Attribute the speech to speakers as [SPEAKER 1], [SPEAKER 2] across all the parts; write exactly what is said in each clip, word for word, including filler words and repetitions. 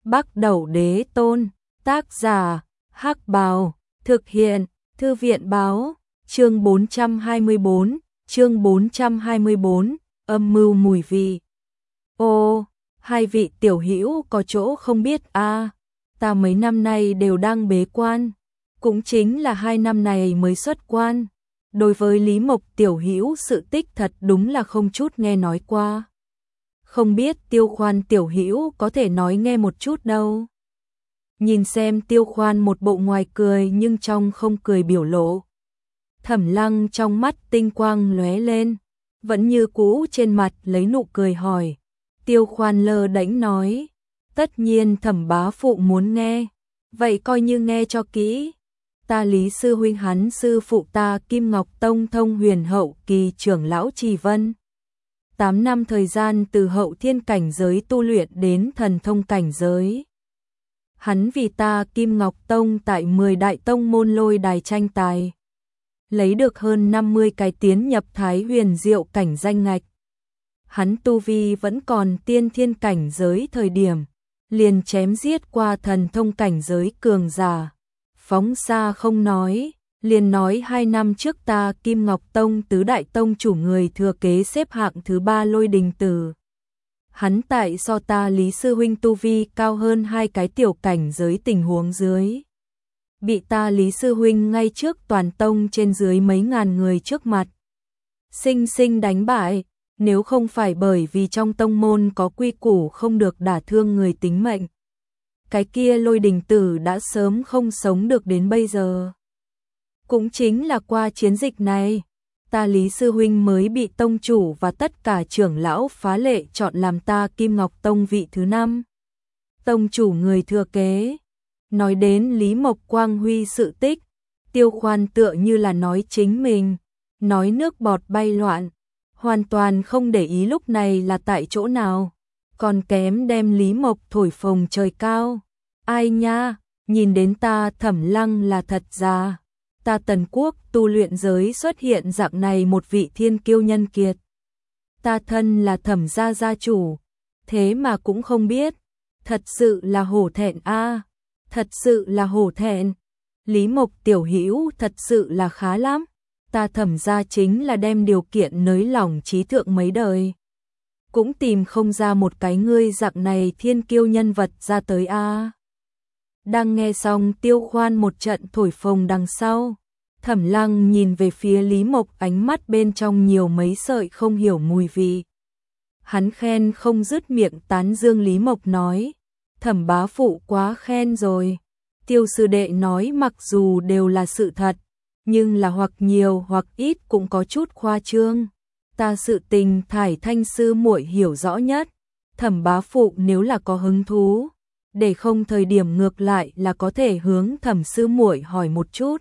[SPEAKER 1] Bắc Đẩu Đế Tôn, tác giả, Hắc Bào, thực hiện, Thư viện báo, chương bốn trăm hai mươi bốn, chương bốn trăm hai mươi bốn, âm mưu mùi vị. Ô, hai vị tiểu hữu có chỗ không biết a, à, ta mấy năm nay đều đang bế quan, cũng chính là hai năm này mới xuất quan. Đối với Lý Mộc tiểu hữu sự tích thật đúng là không chút nghe nói qua. Không biết Tiêu Khoan tiểu hữu có thể nói nghe một chút đâu. Nhìn xem Tiêu Khoan một bộ ngoài cười nhưng trong không cười biểu lộ. Thẩm Lăng trong mắt tinh quang lóe lên, vẫn như cũ trên mặt lấy nụ cười hỏi. Tiêu Khoan lơ đễnh nói, tất nhiên Thẩm bá phụ muốn nghe, vậy coi như nghe cho kỹ. Ta Lý sư huynh hắn sư phụ ta Kim Ngọc Tông thông huyền hậu kỳ trưởng lão Trì Vân. Tám năm thời gian từ hậu thiên cảnh giới tu luyện đến thần thông cảnh giới. Hắn vì ta Kim Ngọc Tông tại mười đại tông môn lôi đài tranh tài, lấy được hơn năm mươi cái tiến nhập Thái Huyền Diệu cảnh danh ngạch. Hắn tu vi vẫn còn tiên thiên cảnh giới thời điểm, liền chém giết qua thần thông cảnh giới cường giả. Phóng xa không nói, liền nói hai năm trước ta Kim Ngọc Tông tứ đại tông chủ người thừa kế xếp hạng thứ ba Lôi Đình Tử. Hắn tại so ta Lý sư huynh tu vi cao hơn hai cái tiểu cảnh giới tình huống dưới, bị ta Lý sư huynh ngay trước toàn tông trên dưới mấy ngàn người trước mặt sinh sinh đánh bại. Nếu không phải bởi vì trong tông môn có quy củ không được đả thương người tính mệnh, cái kia Lôi Đình Tử đã sớm không sống được đến bây giờ. Cũng chính là qua chiến dịch này, ta Lý sư huynh mới bị tông chủ và tất cả trưởng lão phá lệ chọn làm ta Kim Ngọc Tông vị thứ năm. Tông chủ người thừa kế. Nói đến Lý Mộc Quang Huy sự tích, Tiêu Khoan tựa như là nói chính mình, nói nước bọt bay loạn, hoàn toàn không để ý lúc này là tại chỗ nào, còn kém đem Lý Mộc thổi phồng trời cao. Ai nha, nhìn đến ta Thẩm Lăng là thật già. Ta Tần Quốc tu luyện giới xuất hiện dạng này một vị thiên kiêu nhân kiệt. Ta thân là Thẩm gia gia chủ, thế mà cũng không biết, thật sự là hổ thẹn a, à, thật sự là hổ thẹn. Lý Mộc tiểu hữu thật sự là khá lắm, ta Thẩm gia chính là đem điều kiện nới lỏng trí thượng mấy đời, cũng tìm không ra một cái ngươi dạng này thiên kiêu nhân vật ra tới a. À. Đang nghe xong Tiêu Khoan một trận thổi phồng đằng sau, Thẩm Lăng nhìn về phía Lý Mộc, ánh mắt bên trong nhiều mấy sợi không hiểu mùi vị. Hắn khen không dứt miệng tán dương Lý Mộc nói, Thẩm bá phụ quá khen rồi. Tiêu sư đệ nói mặc dù đều là sự thật, nhưng là hoặc nhiều hoặc ít cũng có chút khoa trương. Ta sự tình Thải Thanh sư muội hiểu rõ nhất, Thẩm bá phụ nếu là có hứng thú, để không thời điểm ngược lại là có thể hướng Thẩm sư muội hỏi một chút.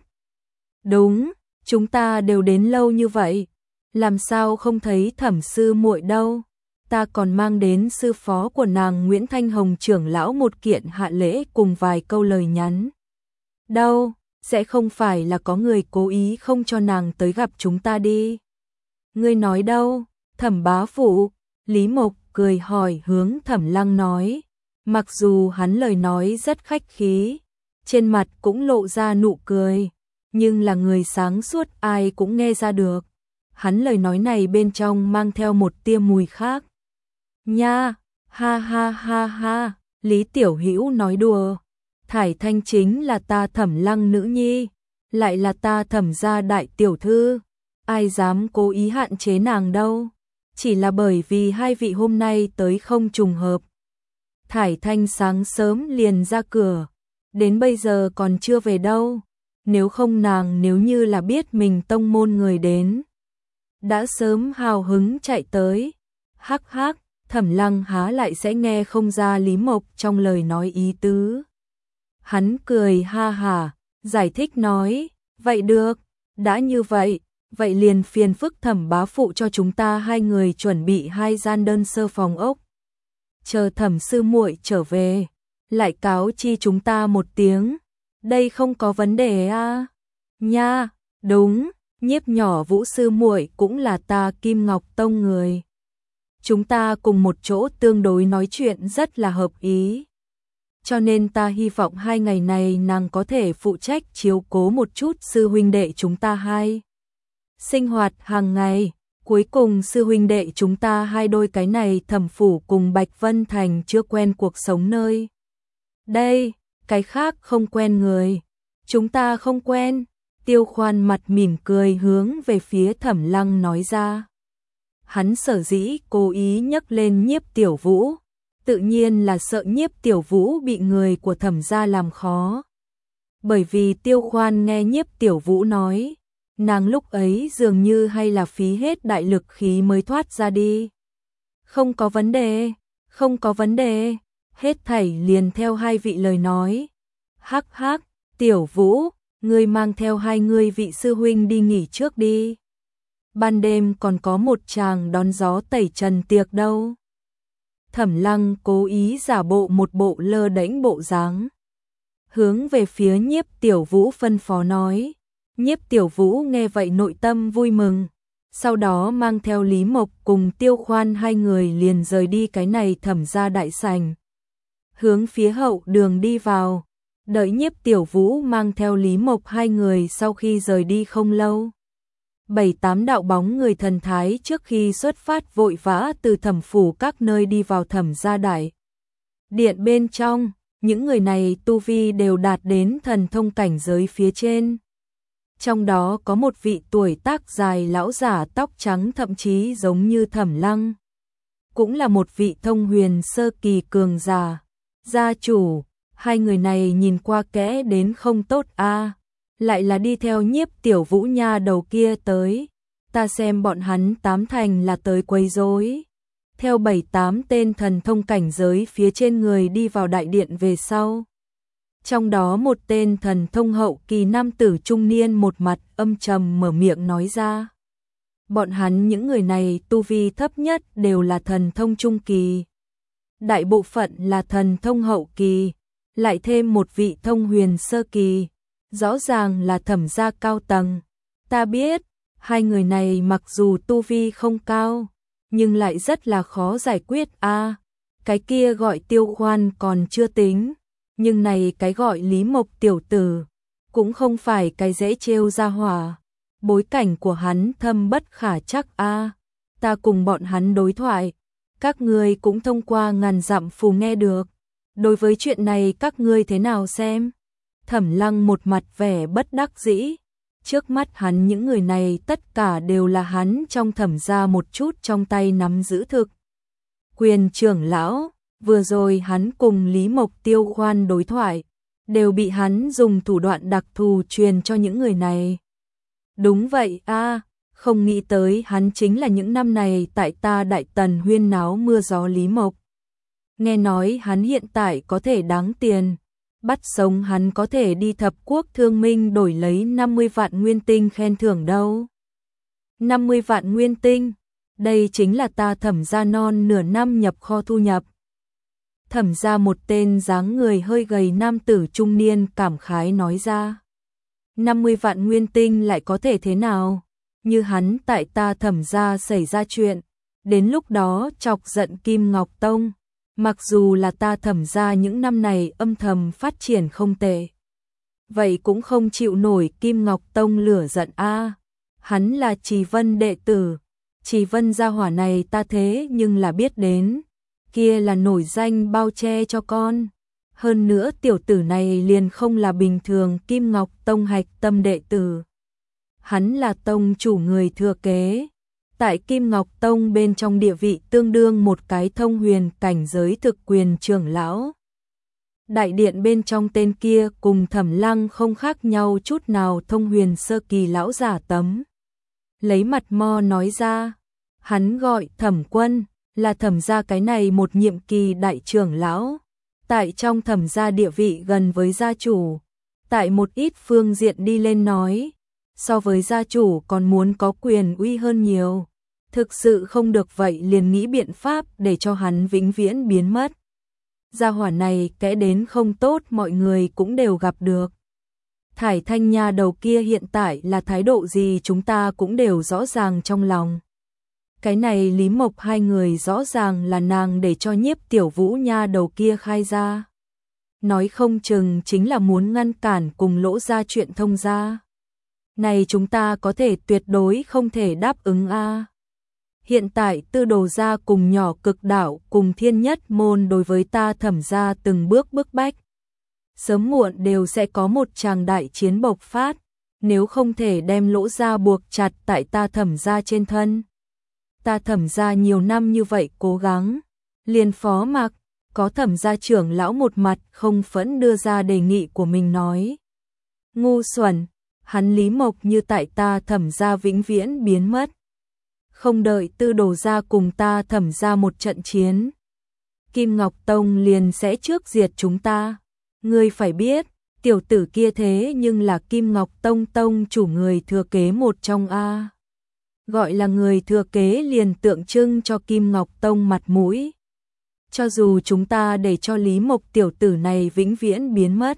[SPEAKER 1] Đúng, chúng ta đều đến lâu như vậy, làm sao không thấy Thẩm sư muội đâu? Ta còn mang đến sư phó của nàng Nguyễn Thanh Hồng trưởng lão một kiện hạ lễ cùng vài câu lời nhắn. Đâu, sẽ không phải là có người cố ý không cho nàng tới gặp chúng ta đi. Ngươi nói đâu, Thẩm bá phụ? Lý Mộc cười hỏi hướng Thẩm Lăng nói. Mặc dù hắn lời nói rất khách khí, trên mặt cũng lộ ra nụ cười, nhưng là người sáng suốt ai cũng nghe ra được. Hắn lời nói này bên trong mang theo một tia mùi khác. Nha, ha ha ha ha, Lý tiểu hữu nói đùa. Thải Thanh chính là ta Thẩm Lăng nữ nhi, lại là ta Thẩm gia đại tiểu thư. Ai dám cố ý hạn chế nàng đâu, chỉ là bởi vì hai vị hôm nay tới không trùng hợp. Thải Thanh sáng sớm liền ra cửa, đến bây giờ còn chưa về đâu. Nếu không nàng nếu như là biết mình tông môn người đến, đã sớm hào hứng chạy tới. Hắc hắc, Thẩm Lăng há lại sẽ nghe không ra Lý Mộc trong lời nói ý tứ. Hắn cười ha hả, giải thích nói, vậy được, đã như vậy, vậy liền phiền phức Thẩm bá phụ cho chúng ta hai người chuẩn bị hai gian đơn sơ phòng ốc. Chờ Thẩm sư muội trở về, lại cáo chi chúng ta một tiếng, đây không có vấn đề a. À? Nha, đúng, Nhiếp nhỏ Vũ sư muội cũng là ta Kim Ngọc Tông người. Chúng ta cùng một chỗ tương đối nói chuyện rất là hợp ý. cho nên ta hy vọng hai ngày này nàng có thể phụ trách chiếu cố một chút sư huynh đệ chúng ta hai. Sinh hoạt hàng ngày, cuối cùng sư huynh đệ chúng ta hai đôi cái này Thẩm phủ cùng Bạch Vân Thành chưa quen cuộc sống nơi đây, cái khác không quen người, chúng ta không quen. Tiêu Khoan mặt mỉm cười hướng về phía Thẩm Lăng nói ra. Hắn sở dĩ cố ý nhắc lên Nhiếp Tiểu Vũ, tự nhiên là sợ Nhiếp Tiểu Vũ bị người của Thẩm gia làm khó. Bởi vì Tiêu Khoan nghe Nhiếp Tiểu Vũ nói, nàng lúc ấy dường như hay là phí hết đại lực khí mới thoát ra đi. Không có vấn đề, không có vấn đề, hết thảy liền theo hai vị lời nói. Hắc hắc, Tiểu Vũ, ngươi mang theo hai ngươi vị sư huynh đi nghỉ trước đi. Ban đêm còn có một chàng đón gió tẩy trần tiệc đâu. Thẩm Lăng cố ý giả bộ một bộ lơ đễnh bộ dáng, hướng về phía Nhiếp Tiểu Vũ phân phó nói. Nhiếp Tiểu Vũ nghe vậy nội tâm vui mừng, sau đó mang theo Lý Mộc cùng Tiêu Khoan hai người liền rời đi cái này Thẩm gia đại sảnh, hướng phía hậu đường đi vào. Đợi Nhiếp Tiểu Vũ mang theo Lý Mộc hai người sau khi rời đi không lâu, bảy tám đạo bóng người thần thái trước khi xuất phát vội vã từ Thẩm phủ các nơi đi vào Thẩm gia đại điện bên trong. Những người này tu vi đều đạt đến thần thông cảnh giới phía trên. Trong đó có một vị tuổi tác dài lão giả tóc trắng thậm chí giống như Thẩm Lăng, cũng là một vị thông huyền sơ kỳ cường giả. Gia chủ, hai người này nhìn qua kẽ đến không tốt a, lại là đi theo Nhiếp Tiểu Vũ nha đầu kia tới, ta xem bọn hắn tám thành là tới quấy rối. Theo bảy tám tên thần thông cảnh giới phía trên người đi vào đại điện về sau, trong đó một tên thần thông hậu kỳ nam tử trung niên một mặt âm trầm mở miệng nói ra. Bọn hắn những người này tu vi thấp nhất đều là thần thông trung kỳ, đại bộ phận là thần thông hậu kỳ, lại thêm một vị thông huyền sơ kỳ, rõ ràng là Thẩm gia cao tầng. Ta biết, hai người này mặc dù tu vi không cao, nhưng lại rất là khó giải quyết a. À, cái kia gọi Tiêu Khoan còn chưa tính, nhưng này cái gọi Lý Mộc tiểu tử, cũng không phải cái dễ trêu ra hỏa. Bối cảnh của hắn thâm bất khả chắc a. À, ta cùng bọn hắn đối thoại, các ngươi cũng thông qua ngàn dặm phù nghe được. Đối với chuyện này các ngươi thế nào xem? Thẩm Lăng một mặt vẻ bất đắc dĩ. Trước mắt hắn những người này tất cả đều là hắn trong Thẩm gia một chút trong tay nắm giữ thực quyền trưởng lão. Vừa rồi hắn cùng Lý Mộc Tiêu Khoan đối thoại, đều bị hắn dùng thủ đoạn đặc thù truyền cho những người này. Đúng vậy a, à, không nghĩ tới hắn chính là những năm này tại ta Đại Tần huyên náo mưa gió Lý Mộc. Nghe nói hắn hiện tại có thể đáng tiền, bắt sống hắn có thể đi thập quốc thương minh đổi lấy năm mươi vạn nguyên tinh khen thưởng đâu. năm mươi vạn nguyên tinh, đây chính là ta Thẩm gia non nửa năm nhập kho thu nhập. Thẩm gia một tên dáng người hơi gầy nam tử trung niên cảm khái nói ra. năm mươi vạn nguyên tinh lại có thể thế nào? Như hắn tại ta Thẩm gia xảy ra chuyện, đến lúc đó chọc giận Kim Ngọc Tông. Mặc dù là ta Thẩm gia những năm này âm thầm phát triển không tệ, vậy cũng không chịu nổi Kim Ngọc Tông lửa giận a. À, hắn là Trì Vân đệ tử, Trì Vân gia hỏa này ta thế nhưng là biết đến, kia là nổi danh bao che cho con. Hơn nữa tiểu tử này liền không là bình thường Kim Ngọc Tông hạch tâm đệ tử. Hắn là tông chủ người thừa kế. Tại Kim Ngọc Tông bên trong địa vị tương đương một cái thông huyền cảnh giới thực quyền trưởng lão. Đại điện bên trong tên kia cùng Thẩm Lăng không khác nhau chút nào, thông huyền sơ kỳ lão giả tấm. Lấy mặt mo nói ra, hắn gọi Thẩm Quân, là Thẩm gia cái này một nhiệm kỳ đại trưởng lão. Tại trong Thẩm gia địa vị gần với gia chủ, tại một ít phương diện đi lên nói, so với gia chủ còn muốn có quyền uy hơn nhiều. Thực sự không được vậy liền nghĩ biện pháp để cho hắn vĩnh viễn biến mất. Gia hỏa này kẽ đến không tốt mọi người cũng đều gặp được. Thải Thanh nha đầu kia hiện tại là thái độ gì chúng ta cũng đều rõ ràng trong lòng. Cái này Lý Mộc hai người rõ ràng là nàng để cho Nhiếp Tiểu Vũ nha đầu kia khai ra. nói không chừng chính là muốn ngăn cản cùng Lỗ gia chuyện thông gia. Này chúng ta có thể tuyệt đối không thể đáp ứng a. Hiện tại Tư Đồ gia cùng Nhỏ Cực Đảo cùng Thiên Nhất môn đối với ta Thẩm gia từng bước bức bách. Sớm muộn đều sẽ có một tràng đại chiến bộc phát, nếu không thể đem Lỗ gia buộc chặt tại ta Thẩm gia trên thân. Ta Thẩm gia nhiều năm như vậy cố gắng, liền phó mặc, có Thẩm gia trưởng lão một mặt không phẫn đưa ra đề nghị của mình nói. Ngu xuẩn, hắn Lý Mộc như tại ta Thẩm gia vĩnh viễn biến mất. Không đợi Tư Đồ gia cùng ta Thẩm gia một trận chiến, Kim Ngọc Tông liền sẽ trước diệt chúng ta. Ngươi phải biết, tiểu tử kia thế nhưng là Kim Ngọc Tông tông chủ người thừa kế một trong a. Gọi là người thừa kế liền tượng trưng cho Kim Ngọc Tông mặt mũi. Cho dù chúng ta để cho Lý Mộc tiểu tử này vĩnh viễn biến mất,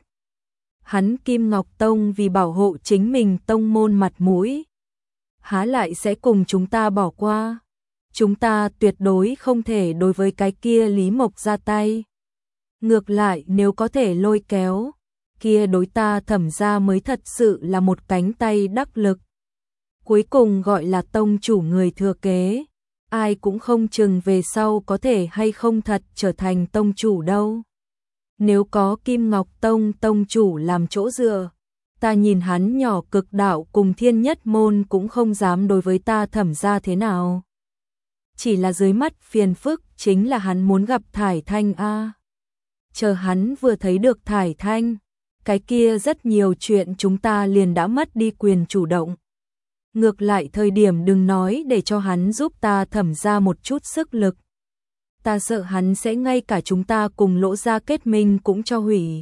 [SPEAKER 1] hắn Kim Ngọc Tông vì bảo hộ chính mình tông môn mặt mũi, há lại sẽ cùng chúng ta bỏ qua. Chúng ta tuyệt đối không thể đối với cái kia Lý Mộc ra tay. Ngược lại nếu có thể lôi kéo, kia đối ta Thẩm gia mới thật sự là một cánh tay đắc lực. Cuối cùng gọi là tông chủ người thừa kế, ai cũng không chừng về sau có thể hay không thật trở thành tông chủ đâu. Nếu có Kim Ngọc Tông tông chủ làm chỗ dựa, ta nhìn hắn Nhỏ Cực Đạo cùng Thiên Nhất môn cũng không dám đối với ta Thẩm gia thế nào. Chỉ là dưới mắt phiền phức chính là hắn muốn gặp Thải Thanh a. Chờ hắn vừa thấy được Thải Thanh, cái kia rất nhiều chuyện chúng ta liền đã mất đi quyền chủ động. Ngược lại thời điểm đừng nói để cho hắn giúp ta Thẩm gia một chút sức lực. Ta sợ hắn sẽ ngay cả chúng ta cùng Lỗ gia kết minh cũng cho hủy.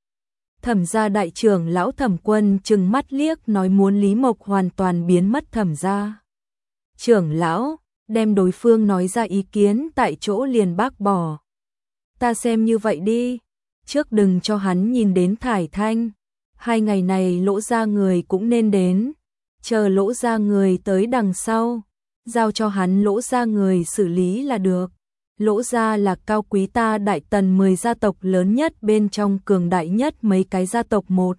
[SPEAKER 1] Thẩm gia đại trưởng lão Thẩm Quân trừng mắt liếc nói muốn Lý Mộc hoàn toàn biến mất Thẩm gia. Trưởng lão, đem đối phương nói ra ý kiến tại chỗ liền bác bỏ. Ta xem như vậy đi, trước đừng cho hắn nhìn đến Thải Thanh, hai ngày này Lỗ gia người cũng nên đến, chờ Lỗ gia người tới đằng sau, giao cho hắn Lỗ gia người xử lý là được. Lỗ gia là cao quý ta Đại Tần mười gia tộc lớn nhất bên trong cường đại nhất mấy cái gia tộc một.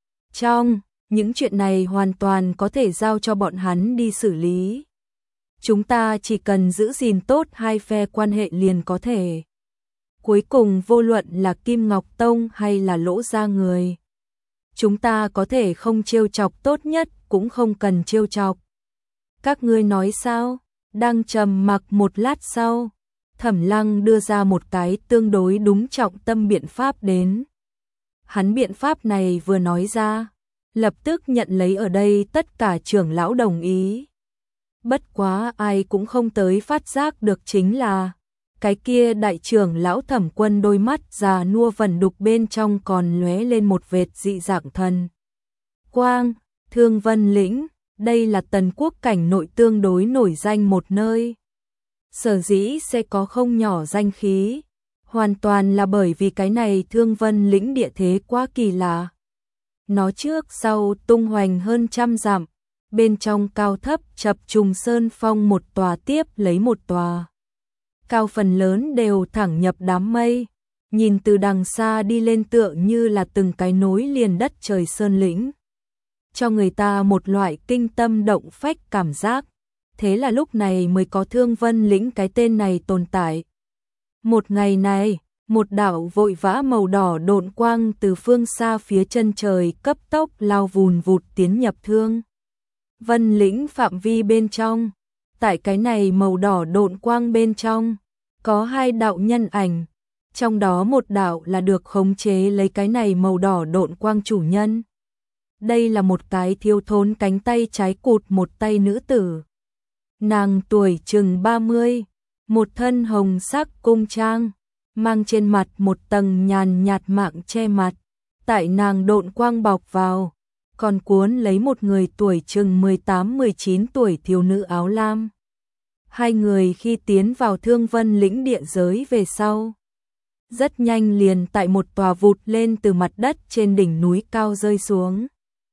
[SPEAKER 1] Trong, những chuyện này hoàn toàn có thể giao cho bọn hắn đi xử lý. Chúng ta chỉ cần giữ gìn tốt hai phe quan hệ liền có thể. Cuối cùng vô luận là Kim Ngọc Tông hay là Lỗ gia người, chúng ta có thể không trêu chọc tốt nhất cũng không cần trêu chọc. Các ngươi nói sao? Đang trầm mặc một lát sau, Thẩm Lăng đưa ra một cái tương đối đúng trọng tâm biện pháp đến. Hắn biện pháp này vừa nói ra, lập tức nhận lấy ở đây tất cả trưởng lão đồng ý. Bất quá ai cũng không tới phát giác được chính là, cái kia đại trưởng lão Thẩm Quân đôi mắt già nua vẩn đục bên trong còn lóe lên một vệt dị dạng thần quang. Thương Vân Lĩnh, đây là Tần quốc cảnh nội tương đối nổi danh một nơi. Sở dĩ sẽ có không nhỏ danh khí, hoàn toàn là bởi vì cái này Thương Vân Lĩnh địa thế quá kỳ lạ. Nó trước sau tung hoành hơn trăm dặm, bên trong cao thấp chập trùng sơn phong một tòa tiếp lấy một tòa. Cao phần lớn đều thẳng nhập đám mây, nhìn từ đằng xa đi lên tựa như là từng cái nối liền đất trời sơn lĩnh, cho người ta một loại kinh tâm động phách cảm giác. Thế là lúc này mới có Thương Vân Lĩnh cái tên này tồn tại. Một ngày này, một đạo vội vã màu đỏ độn quang từ phương xa phía chân trời cấp tốc lao vùn vụt tiến nhập Thương Vân Lĩnh phạm vi bên trong. Tại cái này màu đỏ độn quang bên trong, có hai đạo nhân ảnh, trong đó một đạo là được khống chế lấy cái này màu đỏ độn quang chủ nhân. Đây là một cái thiếu thốn cánh tay trái cụt một tay nữ tử. Nàng tuổi chừng ba mươi, một thân hồng sắc cung trang, mang trên mặt một tầng nhàn nhạt mạng che mặt. Tại nàng độn quang bọc vào, còn cuốn lấy một người tuổi chừng mười tám mười chín tuổi thiếu nữ áo lam. Hai người khi tiến vào Thương Vân Lĩnh địa giới về sau, rất nhanh liền tại một tòa vụt lên từ mặt đất trên đỉnh núi cao rơi xuống.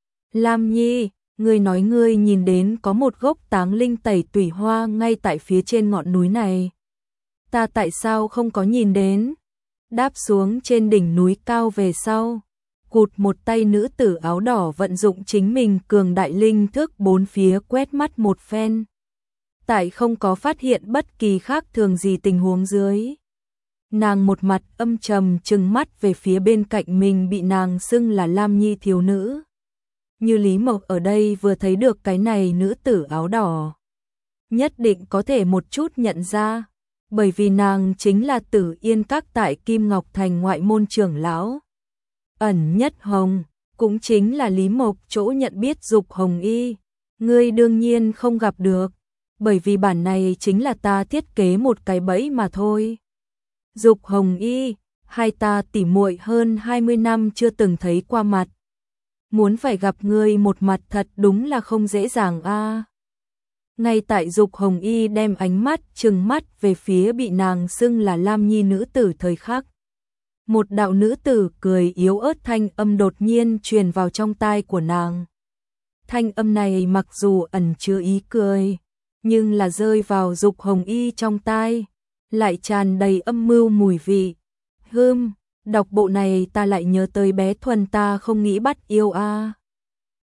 [SPEAKER 1] Lam Nhi, ngươi nói ngươi nhìn đến có một gốc táng linh tẩy tủy hoa ngay tại phía trên ngọn núi này. Ta tại sao không có nhìn đến? đáp xuống trên đỉnh núi cao về sau. Cụt một tay nữ tử áo đỏ vận dụng chính mình cường đại linh thức bốn phía quét mắt một phen. Tại không có phát hiện bất kỳ khác thường gì tình huống dưới. Nàng một mặt âm trầm trừng mắt về phía bên cạnh mình bị nàng xưng là Lam Nhi thiếu nữ. Như Lý Mộc ở đây vừa thấy được cái này nữ tử áo đỏ. Nhất định có thể một chút nhận ra, bởi vì nàng chính là Tử Yên Các tại Kim Ngọc Thành ngoại môn trưởng lão. Ẩn Nhất Hồng, cũng chính là Lý Mộc chỗ nhận biết Dục Hồng Y. Ngươi đương nhiên không gặp được, bởi vì bản này chính là ta thiết kế một cái bẫy mà thôi. Dục Hồng Y, hai ta tỉ muội hơn hai mươi năm chưa từng thấy qua mặt. Muốn phải gặp ngươi một mặt thật đúng là không dễ dàng a. À. Ngay tại Dục Hồng Y đem ánh mắt trừng mắt về phía bị nàng xưng là Lam Nhi nữ tử thời khắc. Một đạo nữ tử cười yếu ớt thanh âm đột nhiên truyền vào trong tai của nàng. Thanh âm này mặc dù ẩn chứa ý cười, nhưng là rơi vào Dục Hồng Y trong tai, lại tràn đầy âm mưu mùi vị. Hừm, đọc bộ này ta lại nhớ tới bé Thuần ta không nghĩ bắt yêu a. À.